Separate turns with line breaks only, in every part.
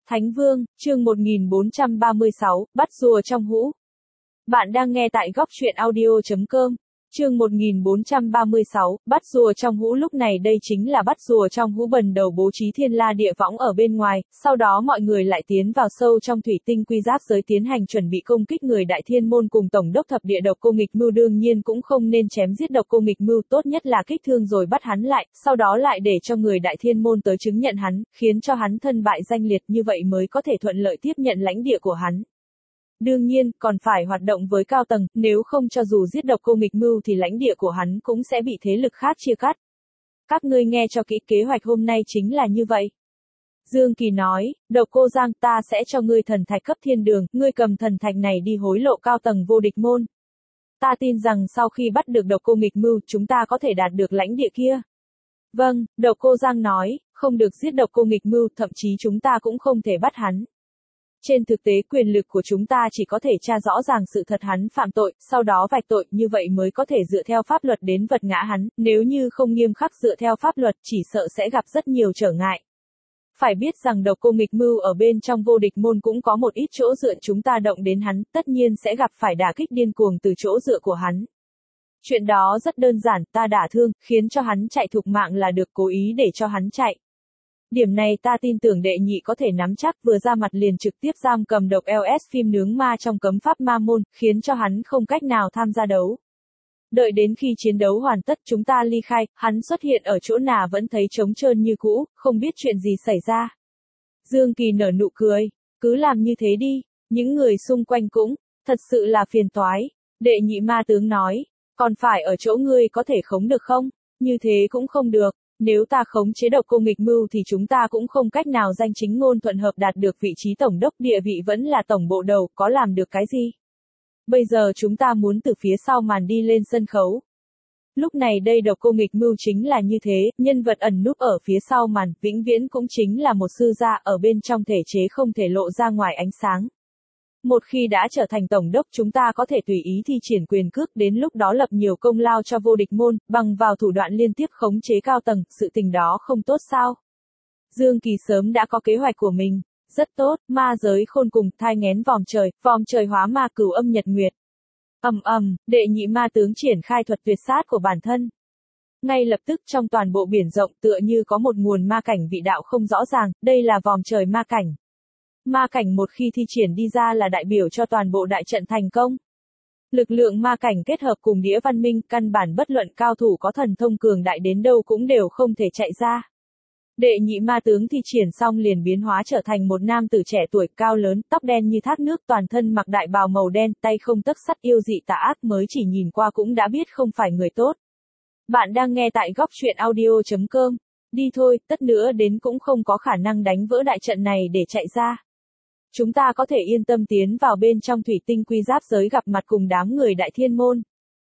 Thánh Vương, chương 1436, bắt rùa trong hũ. Bạn đang nghe tại góc truyện audio.com. Chương 1436, bắt rùa trong hũ. Lúc này đây chính là bắt rùa trong hũ bần đầu bố trí thiên la địa võng ở bên ngoài, sau đó mọi người lại tiến vào sâu trong thủy tinh quy giáp giới tiến hành chuẩn bị công kích người Đại Thiên Môn cùng Tổng đốc Thập Địa Độc Cô Nghịch Mưu. Đương nhiên cũng không nên chém giết Độc Cô Nghịch Mưu, tốt nhất là kích thương rồi bắt hắn lại, sau đó lại để cho người Đại Thiên Môn tới chứng nhận hắn, khiến cho hắn thân bại danh liệt, như vậy mới có thể thuận lợi tiếp nhận lãnh địa của hắn. Đương nhiên, còn phải hoạt động với cao tầng, nếu không cho dù giết Độc Cô Nghịch Mưu thì lãnh địa của hắn cũng sẽ bị thế lực khác chia cắt. Các ngươi nghe cho kỹ, kế hoạch hôm nay chính là như vậy. Dương Kỳ nói, Độc Cô Giang, ta sẽ cho ngươi thần thạch cấp thiên đường, ngươi cầm thần thạch này đi hối lộ cao tầng vô địch môn. Ta tin rằng sau khi bắt được Độc Cô Nghịch Mưu, chúng ta có thể đạt được lãnh địa kia. Vâng, Độc Cô Giang nói, không được giết Độc Cô Nghịch Mưu, thậm chí chúng ta cũng không thể bắt hắn. Trên thực tế quyền lực của chúng ta chỉ có thể tra rõ ràng sự thật hắn phạm tội, sau đó vạch tội, như vậy mới có thể dựa theo pháp luật đến vật ngã hắn, nếu như không nghiêm khắc dựa theo pháp luật chỉ sợ sẽ gặp rất nhiều trở ngại. Phải biết rằng Độc Cô Nghịch Mưu ở bên trong vô địch môn cũng có một ít chỗ dựa, chúng ta động đến hắn, tất nhiên sẽ gặp phải đả kích điên cuồng từ chỗ dựa của hắn. Chuyện đó rất đơn giản, ta đả thương, khiến cho hắn chạy thục mạng là được, cố ý để cho hắn chạy. Điểm này ta tin tưởng đệ nhị có thể nắm chắc, vừa ra mặt liền trực tiếp giam cầm Độc LS phim nướng ma trong cấm pháp ma môn, khiến cho hắn không cách nào tham gia đấu. Đợi đến khi chiến đấu hoàn tất chúng ta ly khai, hắn xuất hiện ở chỗ nào vẫn thấy trống trơn như cũ, không biết chuyện gì xảy ra. Dương Kỳ nở nụ cười, cứ làm như thế đi, những người xung quanh cũng, thật sự là phiền toái. Đệ nhị ma tướng nói, còn phải ở chỗ ngươi có thể khống được không? Như thế cũng không được. Nếu ta khống chế Độc Cô Nghịch Mưu thì chúng ta cũng không cách nào danh chính ngôn thuận hợp đạt được vị trí tổng đốc, địa vị vẫn là tổng bộ đầu, có làm được cái gì? Bây giờ chúng ta muốn từ phía sau màn đi lên sân khấu. Lúc này đây Độc Cô Nghịch Mưu chính là như thế, nhân vật ẩn núp ở phía sau màn, vĩnh viễn cũng chính là một sư gia ở bên trong thể chế không thể lộ ra ngoài ánh sáng. Một khi đã trở thành tổng đốc chúng ta có thể tùy ý thi triển quyền cước, đến lúc đó lập nhiều công lao cho vô địch môn, bằng vào thủ đoạn liên tiếp khống chế cao tầng, sự tình đó không tốt sao? Dương Kỳ sớm đã có kế hoạch của mình, rất tốt, ma giới khôn cùng, thai nghén vòm trời hóa ma cửu âm nhật nguyệt. Đệ nhị ma tướng triển khai thuật tuyệt sát của bản thân. Ngay lập tức trong toàn bộ biển rộng tựa như có một nguồn ma cảnh vị đạo không rõ ràng, đây là vòm trời ma cảnh. Ma cảnh một khi thi triển đi ra là đại biểu cho toàn bộ đại trận thành công. Lực lượng ma cảnh kết hợp cùng đĩa văn minh, căn bản bất luận cao thủ có thần thông cường đại đến đâu cũng đều không thể chạy ra. Đệ nhị ma tướng thi triển xong liền biến hóa trở thành một nam tử trẻ tuổi, cao lớn, tóc đen như thác nước, toàn thân mặc đại bào màu đen, tay không tấc sắt, yêu dị tà ác, mới chỉ nhìn qua cũng đã biết không phải người tốt. Bạn đang nghe tại góc truyện audio.com. Đi thôi, tất nữa đến cũng không có khả năng đánh vỡ đại trận này để chạy ra. Chúng ta có thể yên tâm tiến vào bên trong thủy tinh quy giáp giới gặp mặt cùng đám người Đại Thiên Môn.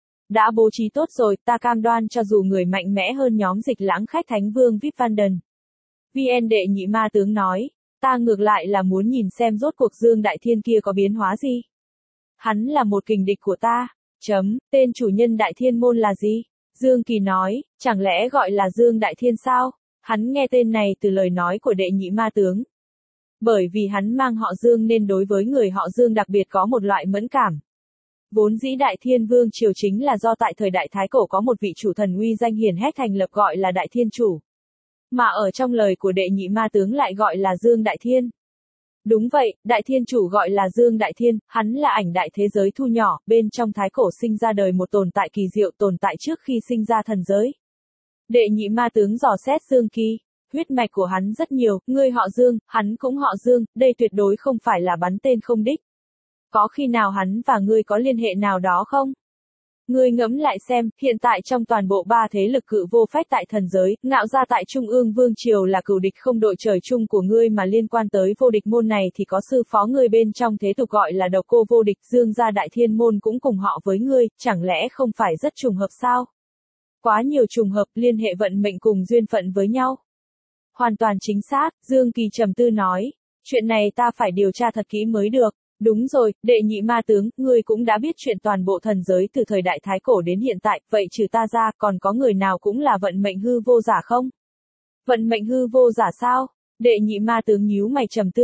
Đã bố trí tốt rồi, ta cam đoan cho dù người mạnh mẽ hơn nhóm Dịch Lãng khách Thánh Vương Vip Van Den. VN đệ nhị ma tướng nói, ta ngược lại là muốn nhìn xem rốt cuộc Dương Đại Thiên kia có biến hóa gì. Hắn là một kình địch của ta. Tên chủ nhân Đại Thiên Môn là gì? Dương Kỳ nói, chẳng lẽ gọi là Dương Đại Thiên sao? Hắn nghe tên này từ lời nói của đệ nhị ma tướng. Bởi vì hắn mang họ Dương nên đối với người họ Dương đặc biệt có một loại mẫn cảm. Vốn dĩ Đại Thiên Vương triều chính là do tại thời đại Thái Cổ có một vị chủ thần uy danh hiển hách thành lập gọi là Đại Thiên Chủ. Mà ở trong lời của đệ nhị ma tướng lại gọi là Dương Đại Thiên. Đúng vậy, Đại Thiên Chủ gọi là Dương Đại Thiên, hắn là ảnh đại thế giới thu nhỏ, bên trong Thái Cổ sinh ra đời một tồn tại kỳ diệu, tồn tại trước khi sinh ra thần giới. Đệ nhị ma tướng dò xét Dương Kỳ. Huyết mạch của hắn rất nhiều, ngươi họ Dương, hắn cũng họ Dương, đây tuyệt đối không phải là bắn tên không đích. Có khi nào hắn và ngươi có liên hệ nào đó không? Ngươi ngẫm lại xem, hiện tại trong toàn bộ ba thế lực cự vô phách tại thần giới, ngạo ra tại Trung ương Vương Triều là cửu địch không đội trời chung của ngươi, mà liên quan tới vô địch môn này thì có sư phó ngươi bên trong thế tục gọi là Độc Cô vô địch, Dương gia Đại Thiên Môn cũng cùng họ với ngươi, chẳng lẽ không phải rất trùng hợp sao? Quá nhiều trùng hợp, liên hệ vận mệnh cùng duyên phận với nhau. Hoàn toàn chính xác, Dương Kỳ trầm tư nói. Chuyện này ta phải điều tra thật kỹ mới được. Đúng rồi, đệ nhị ma tướng, ngươi cũng đã biết chuyện toàn bộ thần giới từ thời đại Thái Cổ đến hiện tại, vậy trừ ta ra, còn có người nào cũng là vận mệnh hư vô giả không? Vận mệnh hư vô giả sao? Đệ nhị ma tướng nhíu mày trầm tư.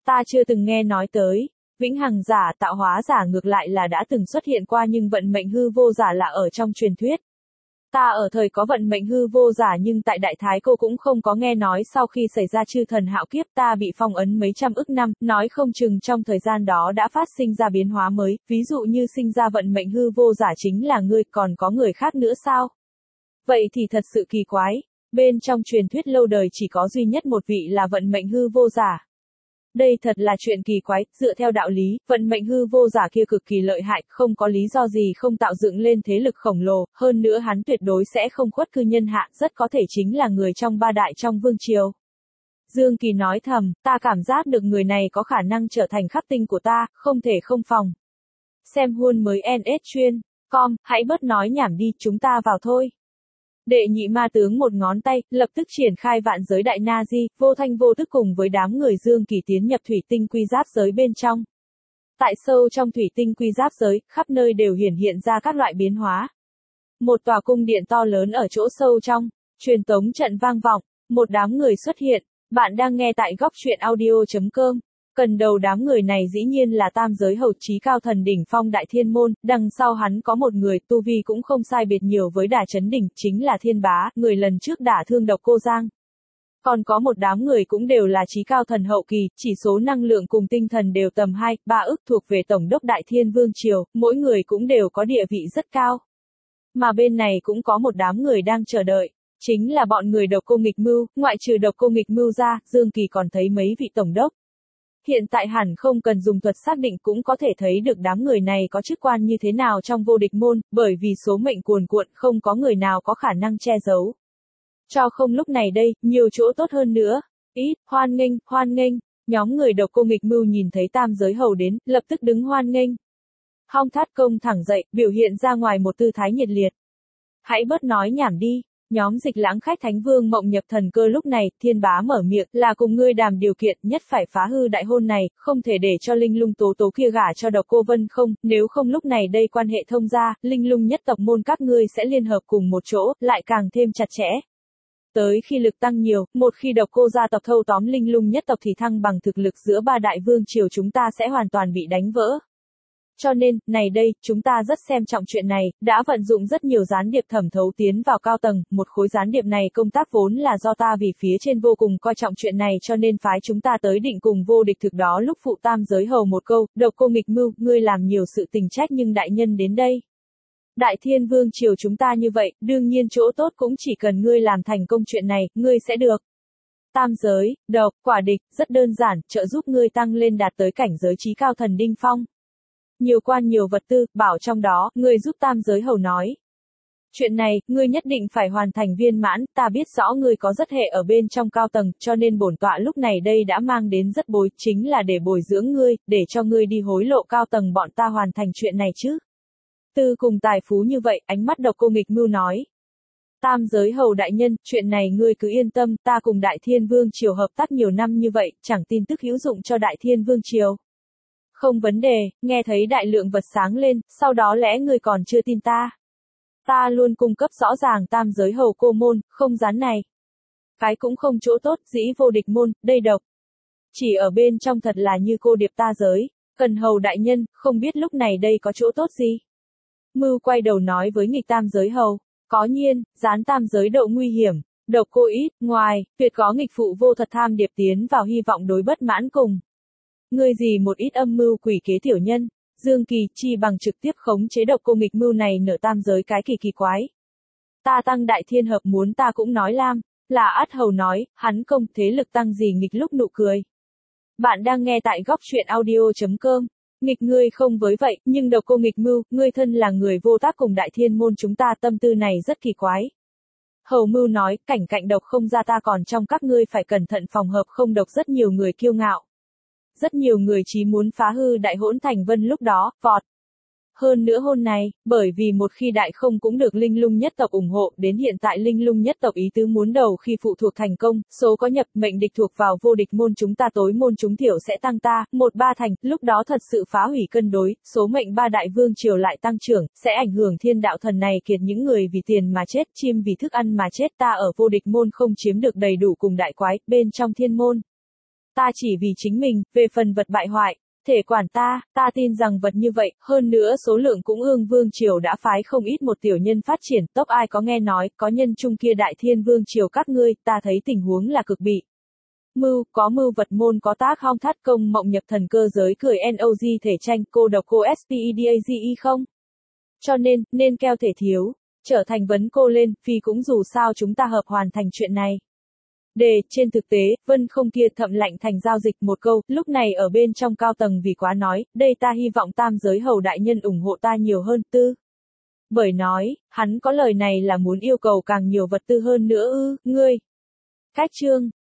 Ta chưa từng nghe nói tới. Vĩnh hằng giả, tạo hóa giả ngược lại là đã từng xuất hiện qua nhưng vận mệnh hư vô giả là ở trong truyền thuyết. Ta ở thời có vận mệnh hư vô giả nhưng tại Đại Thái Cô cũng không có nghe nói sau khi xảy ra chư thần hạo kiếp ta bị phong ấn mấy trăm ức năm, nói không chừng trong thời gian đó đã phát sinh ra biến hóa mới, ví dụ như sinh ra vận mệnh hư vô giả chính là ngươi, còn có người khác nữa sao? Vậy thì thật sự kỳ quái, bên trong truyền thuyết lâu đời chỉ có duy nhất một vị là vận mệnh hư vô giả. Đây thật là chuyện kỳ quái, dựa theo đạo lý, vận mệnh hư vô giả kia cực kỳ lợi hại, không có lý do gì không tạo dựng lên thế lực khổng lồ, hơn nữa hắn tuyệt đối sẽ không khuất cư nhân hạ, rất có thể chính là người trong ba đại trong vương triều. Dương Kỳ nói thầm, ta cảm giác được người này có khả năng trở thành khắc tinh của ta, không thể không phòng. Xem huân mới NS chuyên. Com, hãy bớt nói nhảm đi, chúng ta vào thôi. Đệ nhị ma tướng một ngón tay, lập tức triển khai vạn giới đại na di, vô thanh vô tức cùng với đám người Dương Kỳ tiến nhập thủy tinh quy giáp giới bên trong. Tại sâu trong thủy tinh quy giáp giới, khắp nơi đều hiển hiện ra các loại biến hóa. Một tòa cung điện to lớn ở chỗ sâu trong, truyền tống trận vang vọng, một đám người xuất hiện, bạn đang nghe tại góc truyện audio.com. Cần đầu đám người này dĩ nhiên là tam giới hầu chí cao thần đỉnh phong Đại Thiên Môn, đằng sau hắn có một người tu vi cũng không sai biệt nhiều với Đà Chấn Đỉnh, chính là Thiên Bá, người lần trước đả thương Độc Cô Giang. Còn có một đám người cũng đều là chí cao thần hậu kỳ, chỉ số năng lượng cùng tinh thần đều tầm 2-3 ức thuộc về Tổng đốc Đại Thiên Vương Triều, mỗi người cũng đều có địa vị rất cao. Mà bên này cũng có một đám người đang chờ đợi. Chính là bọn người Độc Cô Nghịch Mưu, ngoại trừ Độc Cô Nghịch Mưu ra, Dương Kỳ còn thấy mấy vị tổng đốc. Hiện tại hẳn không cần dùng thuật xác định cũng có thể thấy được đám người này có chức quan như thế nào trong vô địch môn, bởi vì số mệnh cuồn cuộn không có người nào có khả năng che giấu. Cho không lúc này đây, nhiều chỗ tốt hơn nữa. Ít, hoan nghênh, nhóm người Độc Cô Nghịch Mưu nhìn thấy tam giới hầu đến, lập tức đứng hoan nghênh. Hong Thát Công thẳng dậy, biểu hiện ra ngoài một tư thái nhiệt liệt. Hãy bớt nói nhảm đi. Nhóm Dịch Lãng khách Thánh Vương Mộng Nhập Thần Cơ lúc này, Thiên Bá mở miệng, là cùng ngươi đàm điều kiện, nhất phải phá hư đại hôn này, không thể để cho Linh Lung Tố Tố kia gả cho Độc Cô Vân không, nếu không lúc này đây quan hệ thông gia, Linh Lung nhất tộc môn các ngươi sẽ liên hợp cùng một chỗ, lại càng thêm chặt chẽ. Tới khi lực tăng nhiều, một khi Độc Cô gia tộc thâu tóm Linh Lung nhất tộc thì thăng bằng thực lực giữa ba đại vương triều chúng ta sẽ hoàn toàn bị đánh vỡ. Cho nên, này đây, chúng ta rất xem trọng chuyện này, đã vận dụng rất nhiều gián điệp thẩm thấu tiến vào cao tầng, một khối gián điệp này công tác vốn là do ta vì phía trên vô cùng coi trọng chuyện này cho nên phái chúng ta tới định cùng vô địch thực đó lúc phụ tam giới hầu một câu, Độc Cô Nghịch Mưu, ngươi làm nhiều sự tình trách nhưng đại nhân đến đây. Đại Thiên Vương triều chúng ta như vậy, đương nhiên chỗ tốt cũng chỉ cần ngươi làm thành công chuyện này, ngươi sẽ được. Tam giới, độc, quả địch, rất đơn giản, trợ giúp ngươi tăng lên đạt tới cảnh giới chí cao thần đỉnh phong. Nhiều quan nhiều vật tư, bảo trong đó, ngươi giúp tam giới hầu nói. Chuyện này, ngươi nhất định phải hoàn thành viên mãn, ta biết rõ ngươi có rất hệ ở bên trong cao tầng, cho nên bổn tọa lúc này đây đã mang đến rất bối, chính là để bồi dưỡng ngươi, để cho ngươi đi hối lộ cao tầng bọn ta hoàn thành chuyện này chứ. Tư cùng tài phú như vậy, ánh mắt Độc Cô Nghịch Mưu nói. Tam giới hầu đại nhân, chuyện này ngươi cứ yên tâm, ta cùng Đại Thiên Vương triều hợp tác nhiều năm như vậy, chẳng tin tức hữu dụng cho Đại Thiên Vương triều. Không vấn đề, nghe thấy đại lượng vật sáng lên, sau đó lẽ ngươi còn chưa tin ta. Ta luôn cung cấp rõ ràng tam giới hầu cô môn, không gián này. Cái cũng không chỗ tốt, dĩ vô địch môn, đây độc. Chỉ ở bên trong thật là như cô điệp ta giới, cần hầu đại nhân, không biết lúc này đây có chỗ tốt gì. Mưu quay đầu nói với nghịch tam giới hầu, có nhiên, gián tam giới độ nguy hiểm, Độc Cô ít, ngoài, tuyệt có nghịch phụ vô thật tham điệp tiến vào hy vọng đối bất mãn cùng. Ngươi gì một ít âm mưu quỷ kế tiểu nhân, Dương Kỳ chi bằng trực tiếp khống chế Độc Cô Nghịch Mưu này nở tam giới cái kỳ quái. Ta tăng đại thiên hợp muốn ta cũng nói lam, là át hầu nói, hắn công thế lực tăng gì nghịch lúc nụ cười. Bạn đang nghe tại góc truyện audio.com, nghịch ngươi không với vậy, nhưng Độc Cô Nghịch Mưu, ngươi thân là người vô tác cùng đại thiên môn chúng ta tâm tư này rất kỳ quái. Hầu Mưu nói, cảnh cạnh độc không ra ta còn trong các ngươi phải cẩn thận phòng hợp không độc rất nhiều người kiêu ngạo. Rất nhiều người chí muốn phá hư đại hỗn thành vân lúc đó, vọt. Hơn nữa hôn này, bởi vì một khi đại không cũng được Linh Lung nhất tộc ủng hộ, đến hiện tại Linh Lung nhất tộc ý tứ muốn đầu khi phụ thuộc thành công, số có nhập mệnh địch thuộc vào vô địch môn chúng ta tối môn chúng thiểu sẽ tăng ta, 1-3 thành, lúc đó thật sự phá hủy cân đối, số mệnh ba đại vương triều lại tăng trưởng, sẽ ảnh hưởng thiên đạo thần này kiệt những người vì tiền mà chết, chim vì thức ăn mà chết ta ở vô địch môn không chiếm được đầy đủ cùng đại quái, bên trong thiên môn. ta chỉ vì chính mình, về phần vật bại hoại, thể quản ta tin rằng vật như vậy, hơn nữa số lượng cũng ương vương triều đã phái không ít một tiểu nhân phát triển, tốc ai có nghe nói, có nhân trung kia đại thiên vương triều các ngươi, ta thấy tình huống là cực bị. Có mưu vật môn có tác hong thắt công mộng nhập thần cơ giới cười NOG thể tranh cô độc cô SPEDAGE không? Cho nên keo thể thiếu, trở thành vấn cô lên, phi cũng dù sao chúng ta hợp hoàn thành chuyện này. Trên thực tế, Vân không kia thậm lạnh thành giao dịch một câu, lúc này ở bên trong cao tầng vì quá nói, đây ta hy vọng tam giới hầu đại nhân ủng hộ ta nhiều hơn, bởi nói, hắn có lời này là muốn yêu cầu càng nhiều vật tư hơn nữa ngươi. Cách chương.